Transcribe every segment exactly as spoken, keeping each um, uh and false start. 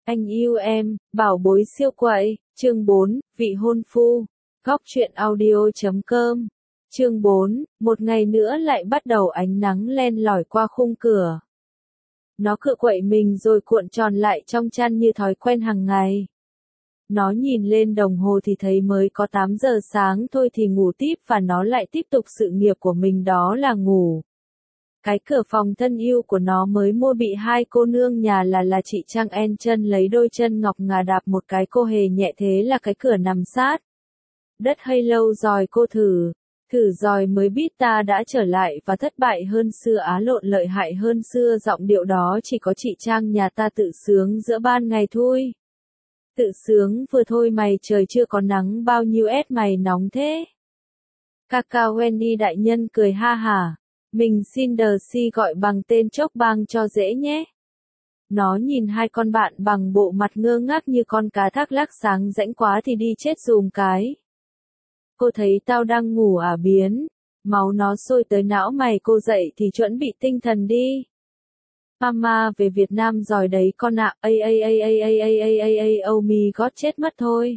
Anh yêu em, bảo bối siêu quậy, chương bốn, vị hôn phu. Góc truyện audio chấm com. Chương bốn, một ngày nữa lại bắt đầu ánh nắng len lỏi qua khung cửa. Nó cựa quậy mình rồi cuộn tròn lại trong chăn như thói quen hàng ngày. Nó nhìn lên đồng hồ thì thấy mới có tám giờ sáng thôi thì ngủ tiếp và nó lại tiếp tục sự nghiệp của mình, đó là ngủ. Cái cửa phòng thân yêu của nó mới mua bị hai cô nương nhà là là chị Trang En chân lấy đôi chân ngọc ngà đạp một cái cô hề nhẹ, thế là cái cửa nằm sát đất hơi lâu rồi. Cô thử, thử rồi mới biết ta đã trở lại và thất bại hơn xưa, á lộn lợi hại hơn xưa. Giọng điệu đó chỉ có chị Trang nhà ta tự sướng giữa ban ngày thôi. Tự sướng vừa thôi mày, trời chưa có nắng bao nhiêu ép mày nóng thế. Kaka Wendy đại nhân cười ha hả. Mình xin đờ si gọi bằng tên chốc bang cho dễ nhé. Nó nhìn hai con bạn bằng bộ mặt ngơ ngác như con cá thác lác, sáng rãnh quá thì đi chết dùm cái. Cô thấy tao đang ngủ à biến, máu nó sôi tới não mày, cô dậy thì chuẩn bị tinh thần đi. Mama về Việt Nam rồi đấy con ạ, a a a a a a a a a oh my god, chết mất thôi.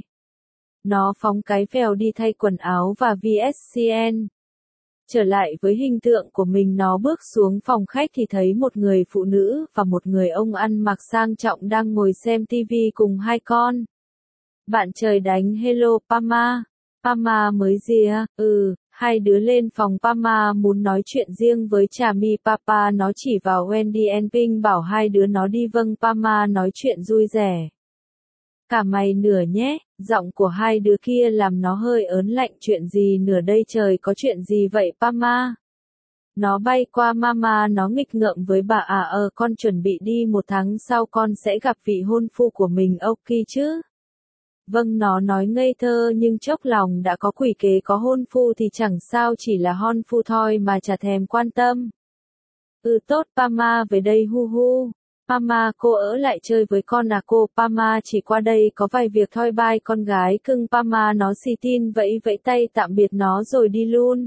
Nó phóng cái vèo đi thay quần áo và vê ét xê en. Trở lại với hình tượng của mình, nó bước xuống phòng khách thì thấy một người phụ nữ và một người ông ăn mặc sang trọng đang ngồi xem tivi cùng hai con. Bạn trời đánh hello Pama. Pama mới gì à? Ừ, hai đứa lên phòng. Pama muốn nói chuyện riêng với Trà My Papa. Nó chỉ vào Wendy and Pink bảo hai đứa nó đi. Vâng. Pama nói chuyện vui vẻ. Cả mày nửa nhé. Giọng của hai đứa kia làm nó hơi ớn lạnh. Chuyện gì nửa đây trời, có chuyện gì vậy Pama? Nó bay qua Mama, nó nghịch ngợm với bà. À ờ con chuẩn bị đi, một tháng sau con sẽ gặp vị hôn phu của mình, ok chứ? Vâng, nó nói ngây thơ nhưng chốc lòng đã có quỷ kế. Có hôn phu thì chẳng sao, chỉ là hôn phu thôi mà chả thèm quan tâm. Ừ tốt, Pama về đây hu hu. Pama, cô ở lại chơi với con à? Cô, Pama chỉ qua đây có vài việc thôi, bye con gái cưng. Pama nó xì tin vẫy vẫy tay tạm biệt nó rồi đi luôn.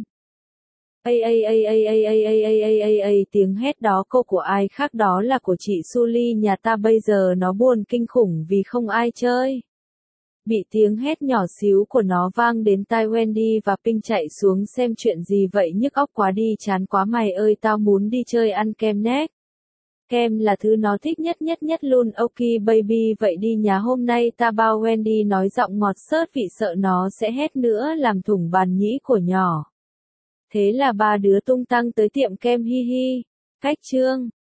Ây ây ây ây ây ây ây ây ây ây ây, tiếng hét đó cô của ai khác, đó là của chị Suli nhà ta. Bây giờ nó buồn kinh khủng vì không ai chơi. Bị tiếng hét nhỏ xíu của nó vang đến tai Wendy và Pink chạy xuống xem chuyện gì vậy. Nhức óc quá đi, chán quá mày ơi, tao muốn đi chơi ăn kem nét. Kem là thứ nó thích nhất nhất nhất luôn. Ok baby, vậy đi nhà hôm nay ta bao. Wendy nói giọng ngọt xớt vị, sợ nó sẽ hét nữa làm thủng bàn nhĩ của nhỏ. Thế là ba đứa tung tăng tới tiệm kem hi hi. Cách chương